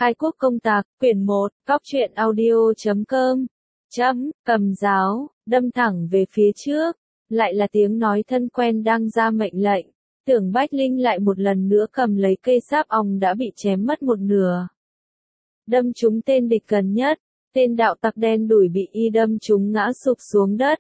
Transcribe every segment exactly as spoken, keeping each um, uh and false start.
Khai quốc công tạc, quyển một, góc truyện audio chấm com. Chấm, cầm giáo, đâm thẳng về phía trước. Lại là tiếng nói thân quen đang ra mệnh lệnh. Tưởng Bách Linh lại một lần nữa cầm lấy cây sáp ong đã bị chém mất một nửa. Đâm trúng tên địch gần nhất. Tên đạo tặc đen đủi bị y đâm trúng ngã sụp xuống đất.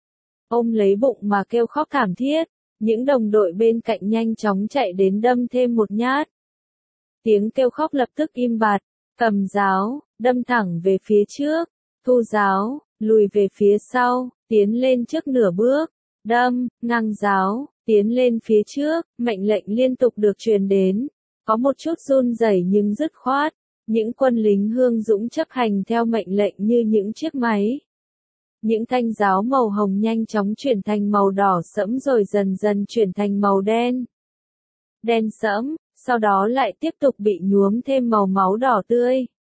Ôm lấy bụng mà kêu khóc thảm thiết. Những đồng đội bên cạnh nhanh chóng chạy đến đâm thêm một nhát. Tiếng kêu khóc lập tức im bặt. Cầm giáo, đâm thẳng về phía trước. Thu giáo, lùi về phía sau, tiến lên trước nửa bước. Đâm, ngang giáo, tiến lên phía trước. Mệnh lệnh liên tục được truyền đến. Có một chút run rẩy nhưng dứt khoát. Những quân lính hương dũng chấp hành theo mệnh lệnh như những chiếc máy. Những thanh giáo màu hồng nhanh chóng chuyển thành màu đỏ sẫm rồi dần dần chuyển thành màu đen. Đen sẫm, sau đó lại tiếp tục bị nhuốm thêm màu máu đỏ tươi.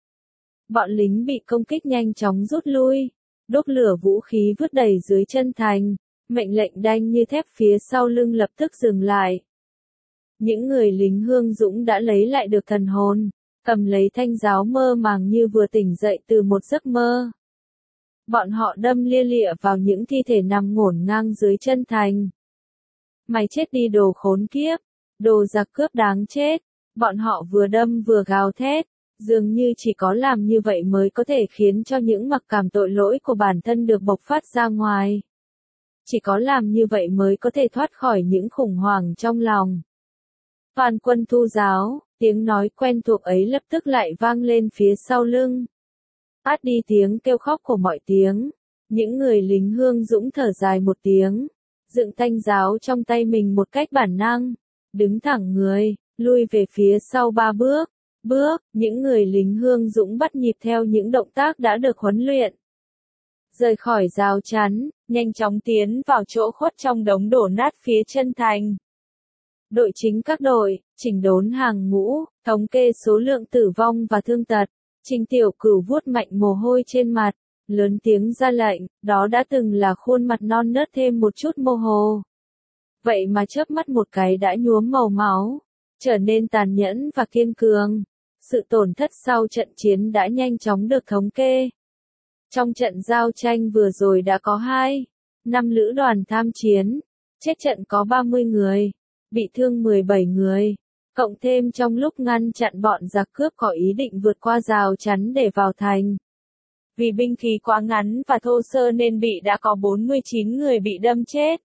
Bọn lính bị công kích nhanh chóng rút lui, đốt lửa vũ khí vứt đầy dưới chân thành, mệnh lệnh đanh như thép phía sau lưng lập tức dừng lại. Những người lính hương dũng đã lấy lại được thần hồn, cầm lấy thanh giáo mơ màng như vừa tỉnh dậy từ một giấc mơ. Bọn họ đâm lia lịa vào những thi thể nằm ngổn ngang dưới chân thành. Mày chết đi đồ khốn kiếp, đồ giặc cướp đáng chết. Bọn họ vừa đâm vừa gào thét, dường như chỉ có làm như vậy mới có thể khiến cho những mặc cảm tội lỗi của bản thân được bộc phát ra ngoài. Chỉ có làm như vậy mới có thể thoát khỏi những khủng hoảng trong lòng. Toàn quân thu giáo, tiếng nói quen thuộc ấy lập tức lại vang lên phía sau lưng. Át đi tiếng kêu khóc của mọi tiếng, những người lính hương dũng thở dài một tiếng, dựng thanh giáo trong tay mình một cách bản năng, đứng thẳng người, lui về phía sau ba bước, bước, những người lính hương dũng bắt nhịp theo những động tác đã được huấn luyện. Rời khỏi rào chắn, nhanh chóng tiến vào chỗ khuất trong đống đổ nát phía chân thành. Đội chính các đội, chỉnh đốn hàng ngũ, thống kê số lượng tử vong và thương tật. Trình Tiểu Cửu vuốt mạnh mồ hôi trên mặt, lớn tiếng ra lệnh, đó đã từng là khuôn mặt non nớt thêm một chút mơ hồ. Vậy mà chớp mắt một cái đã nhuốm màu máu, trở nên tàn nhẫn và kiên cường. Sự tổn thất sau trận chiến đã nhanh chóng được thống kê. Trong trận giao tranh vừa rồi đã có hai, năm lữ đoàn tham chiến, chết trận có ba mươi người, bị thương mười bảy người. Cộng thêm trong lúc ngăn chặn bọn giặc cướp có ý định vượt qua rào chắn để vào thành. Vì binh khí quá ngắn và thô sơ nên bị đã có bốn mươi chín người bị đâm chết.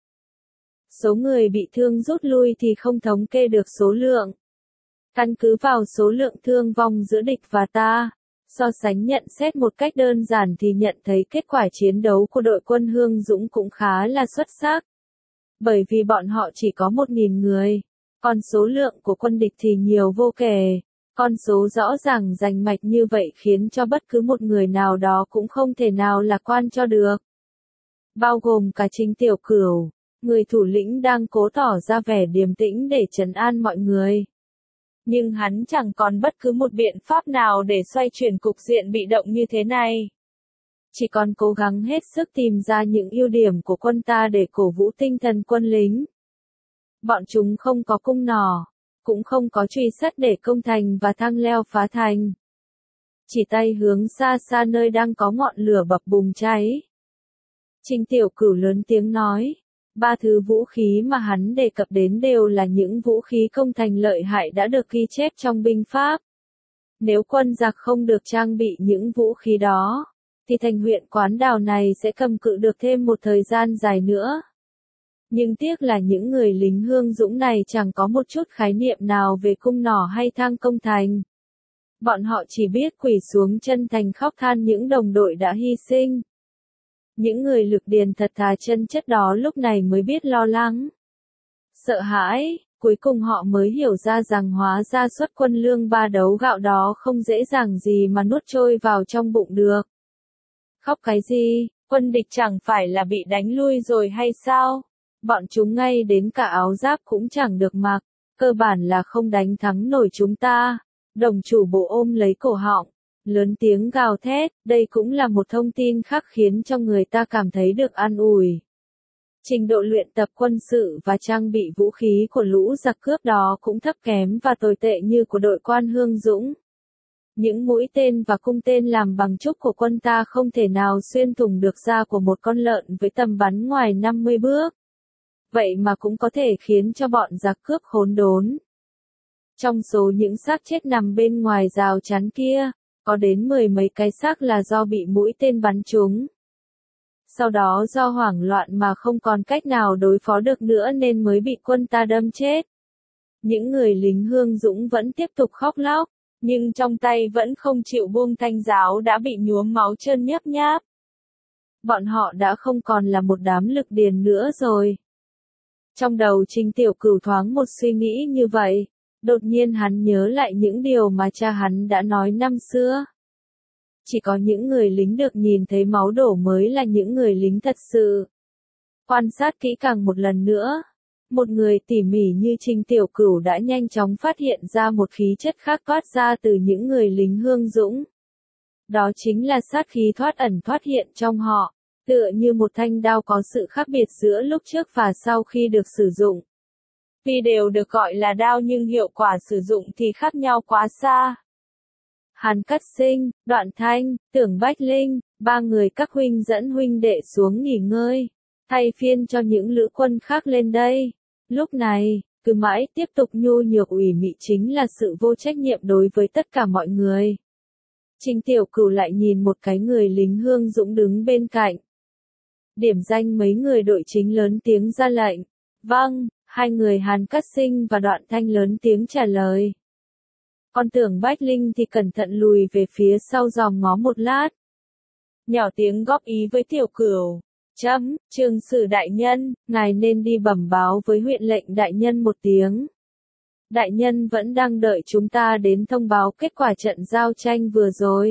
Số người bị thương rút lui thì không thống kê được số lượng. Căn cứ vào số lượng thương vong giữa địch và ta, so sánh nhận xét một cách đơn giản thì nhận thấy kết quả chiến đấu của đội quân Hương Dũng cũng khá là xuất sắc. Bởi vì bọn họ chỉ có một nghìn người. Còn số lượng của quân địch thì nhiều vô kể, con số rõ ràng rành mạch như vậy khiến cho bất cứ một người nào đó cũng không thể nào lạc quan cho được. Bao gồm cả Trình Tiểu Cửu, người thủ lĩnh đang cố tỏ ra vẻ điềm tĩnh để trấn an mọi người. Nhưng hắn chẳng còn bất cứ một biện pháp nào để xoay chuyển cục diện bị động như thế này. Chỉ còn cố gắng hết sức tìm ra những ưu điểm của quân ta để cổ vũ tinh thần quân lính. Bọn chúng không có cung nỏ, cũng không có truy sát để công thành và thang leo phá thành. Chỉ tay hướng xa xa nơi đang có ngọn lửa bập bùng cháy. Trình Tiểu Cửu lớn tiếng nói, ba thứ vũ khí mà hắn đề cập đến đều là những vũ khí công thành lợi hại đã được ghi chép trong binh pháp. Nếu quân giặc không được trang bị những vũ khí đó, thì thành huyện Quán Đào này sẽ cầm cự được thêm một thời gian dài nữa. Nhưng tiếc là những người lính hương dũng này chẳng có một chút khái niệm nào về cung nỏ hay thang công thành. Bọn họ chỉ biết quỳ xuống chân thành khóc than những đồng đội đã hy sinh. Những người lực điền thật thà chân chất đó lúc này mới biết lo lắng, sợ hãi, cuối cùng họ mới hiểu ra rằng hóa ra suất quân lương ba đấu gạo đó không dễ dàng gì mà nuốt trôi vào trong bụng được. Khóc cái gì, quân địch chẳng phải là bị đánh lui rồi hay sao? Bọn chúng ngay đến cả áo giáp cũng chẳng được mặc, cơ bản là không đánh thắng nổi chúng ta. Đồng chủ bộ ôm lấy cổ họng, lớn tiếng gào thét, đây cũng là một thông tin khác khiến cho người ta cảm thấy được an ủi. Trình độ luyện tập quân sự và trang bị vũ khí của lũ giặc cướp đó cũng thấp kém và tồi tệ như của đội quan Hương Dũng. Những mũi tên và cung tên làm bằng trúc của quân ta không thể nào xuyên thủng được da của một con lợn với tầm bắn ngoài năm mươi bước. Vậy mà cũng có thể khiến cho bọn giặc cướp khốn đốn. Trong số những xác chết nằm bên ngoài rào chắn kia, có đến mười mấy cái xác là do bị mũi tên bắn trúng. Sau đó do hoảng loạn mà không còn cách nào đối phó được nữa nên mới bị quân ta đâm chết. Những người lính Hương Dũng vẫn tiếp tục khóc lóc, nhưng trong tay vẫn không chịu buông thanh giáo đã bị nhuốm máu trơn nhấp nháp. Bọn họ đã không còn là một đám lực điền nữa rồi. Trong đầu Trình Tiểu Cửu thoáng một suy nghĩ như vậy, đột nhiên hắn nhớ lại những điều mà cha hắn đã nói năm xưa. Chỉ có những người lính được nhìn thấy máu đổ mới là những người lính thật sự. Quan sát kỹ càng một lần nữa, một người tỉ mỉ như Trình Tiểu Cửu đã nhanh chóng phát hiện ra một khí chất khác toát ra từ những người lính Hương Dũng. Đó chính là sát khí thoát ẩn thoát hiện trong họ, tựa như một thanh đao có sự khác biệt giữa lúc trước và sau khi được sử dụng. Tuy đều được gọi là đao nhưng hiệu quả sử dụng thì khác nhau quá xa. Hàn Cát Sinh, Đoạn Thanh, Tưởng Bách Linh, ba người các huynh dẫn huynh đệ xuống nghỉ ngơi, thay phiên cho những lữ quân khác lên đây. Lúc này, cứ mãi tiếp tục nhu nhược ủy mị chính là sự vô trách nhiệm đối với tất cả mọi người. Trình Tiểu Cửu lại nhìn một cái người lính Hương Dũng đứng bên cạnh. Điểm danh mấy người đội chính lớn tiếng ra lệnh. Vâng, hai người Hàn Cát Sinh và Đoạn Thanh lớn tiếng trả lời. Còn Tưởng Bách Linh thì cẩn thận lùi về phía sau dòm ngó một lát. Nhỏ tiếng góp ý với Tiểu Cửu. Chấm, Trường Sử đại nhân, ngài nên đi bẩm báo với huyện lệnh đại nhân một tiếng. Đại nhân vẫn đang đợi chúng ta đến thông báo kết quả trận giao tranh vừa rồi.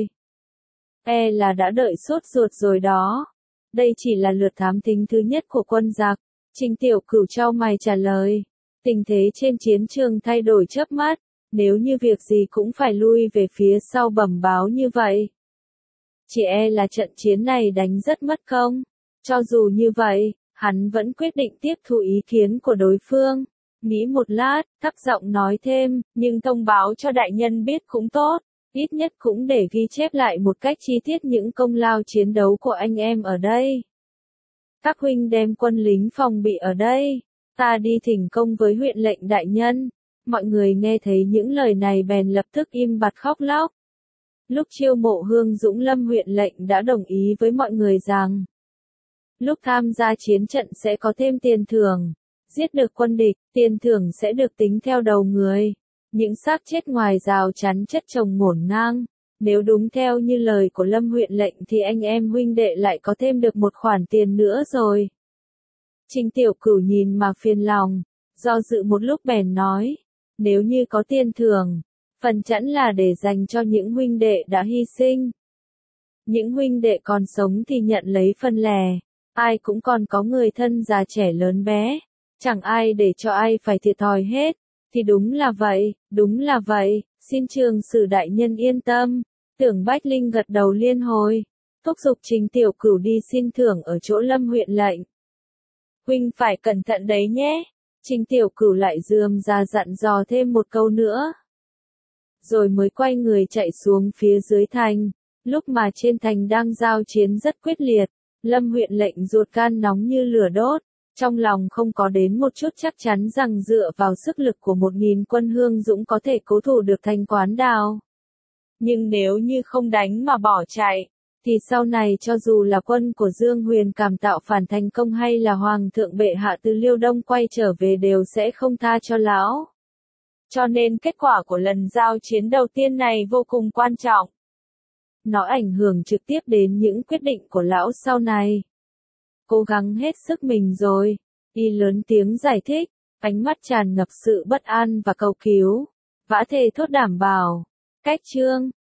E là đã đợi sốt ruột rồi đó. Đây chỉ là lượt thám thính thứ nhất của quân giặc. Trình Tiểu Cửu chau mày trả lời. Tình thế trên chiến trường thay đổi chớp mắt, nếu như việc gì cũng phải lui về phía sau bẩm báo như vậy. Chỉ e là trận chiến này đánh rất mất công. Cho dù như vậy, hắn vẫn quyết định tiếp thu ý kiến của đối phương. Nghĩ một lát, thấp giọng nói thêm, nhưng thông báo cho đại nhân biết cũng tốt, ít nhất cũng để ghi chép lại một cách chi tiết những công lao chiến đấu của anh em ở đây. Các huynh đem quân lính phòng bị ở đây, ta đi thỉnh công với huyện lệnh đại nhân. Mọi người nghe thấy những lời này bèn lập tức im bặt khóc lóc. Lúc chiêu mộ Hương Dũng Lâm huyện lệnh đã đồng ý với mọi người rằng, lúc tham gia chiến trận sẽ có thêm tiền thưởng. Giết được quân địch, tiền thưởng sẽ được tính theo đầu người. Những xác chết ngoài rào chắn chất chồng ngổn ngang. Nếu đúng theo như lời của Lâm huyện lệnh thì anh em huynh đệ lại có thêm được một khoản tiền nữa rồi. Trình Tiểu Cửu nhìn mà phiền lòng, do dự một lúc bèn nói, nếu như có tiền thưởng, phần chẵn là để dành cho những huynh đệ đã hy sinh. Những huynh đệ còn sống thì nhận lấy phần lẻ, ai cũng còn có người thân già trẻ lớn bé. Chẳng ai để cho ai phải thiệt thòi hết, thì đúng là vậy, đúng là vậy, xin Trường Sử đại nhân yên tâm. Tưởng Bách Linh gật đầu liên hồi, thúc giục Trình Tiểu Cửu đi xin thưởng ở chỗ Lâm huyện lệnh. Huynh phải cẩn thận đấy nhé. Trình Tiểu Cửu lại rườm ra dặn dò thêm một câu nữa. Rồi mới quay người chạy xuống phía dưới thành, lúc mà trên thành đang giao chiến rất quyết liệt, Lâm huyện lệnh ruột gan nóng như lửa đốt. Trong lòng không có đến một chút chắc chắn rằng dựa vào sức lực của một nghìn quân Hương Dũng có thể cố thủ được thành Quán Đào. Nhưng nếu như không đánh mà bỏ chạy, thì sau này cho dù là quân của Dương Huyền Cảm tạo phản thành công hay là Hoàng thượng bệ hạ từ Liêu Đông quay trở về đều sẽ không tha cho lão. Cho nên kết quả của lần giao chiến đầu tiên này vô cùng quan trọng. Nó ảnh hưởng trực tiếp đến những quyết định của lão sau này. Cố gắng hết sức mình rồi, y lớn tiếng giải thích, ánh mắt tràn ngập sự bất an và cầu cứu, vã thề thốt đảm bảo. Cách chương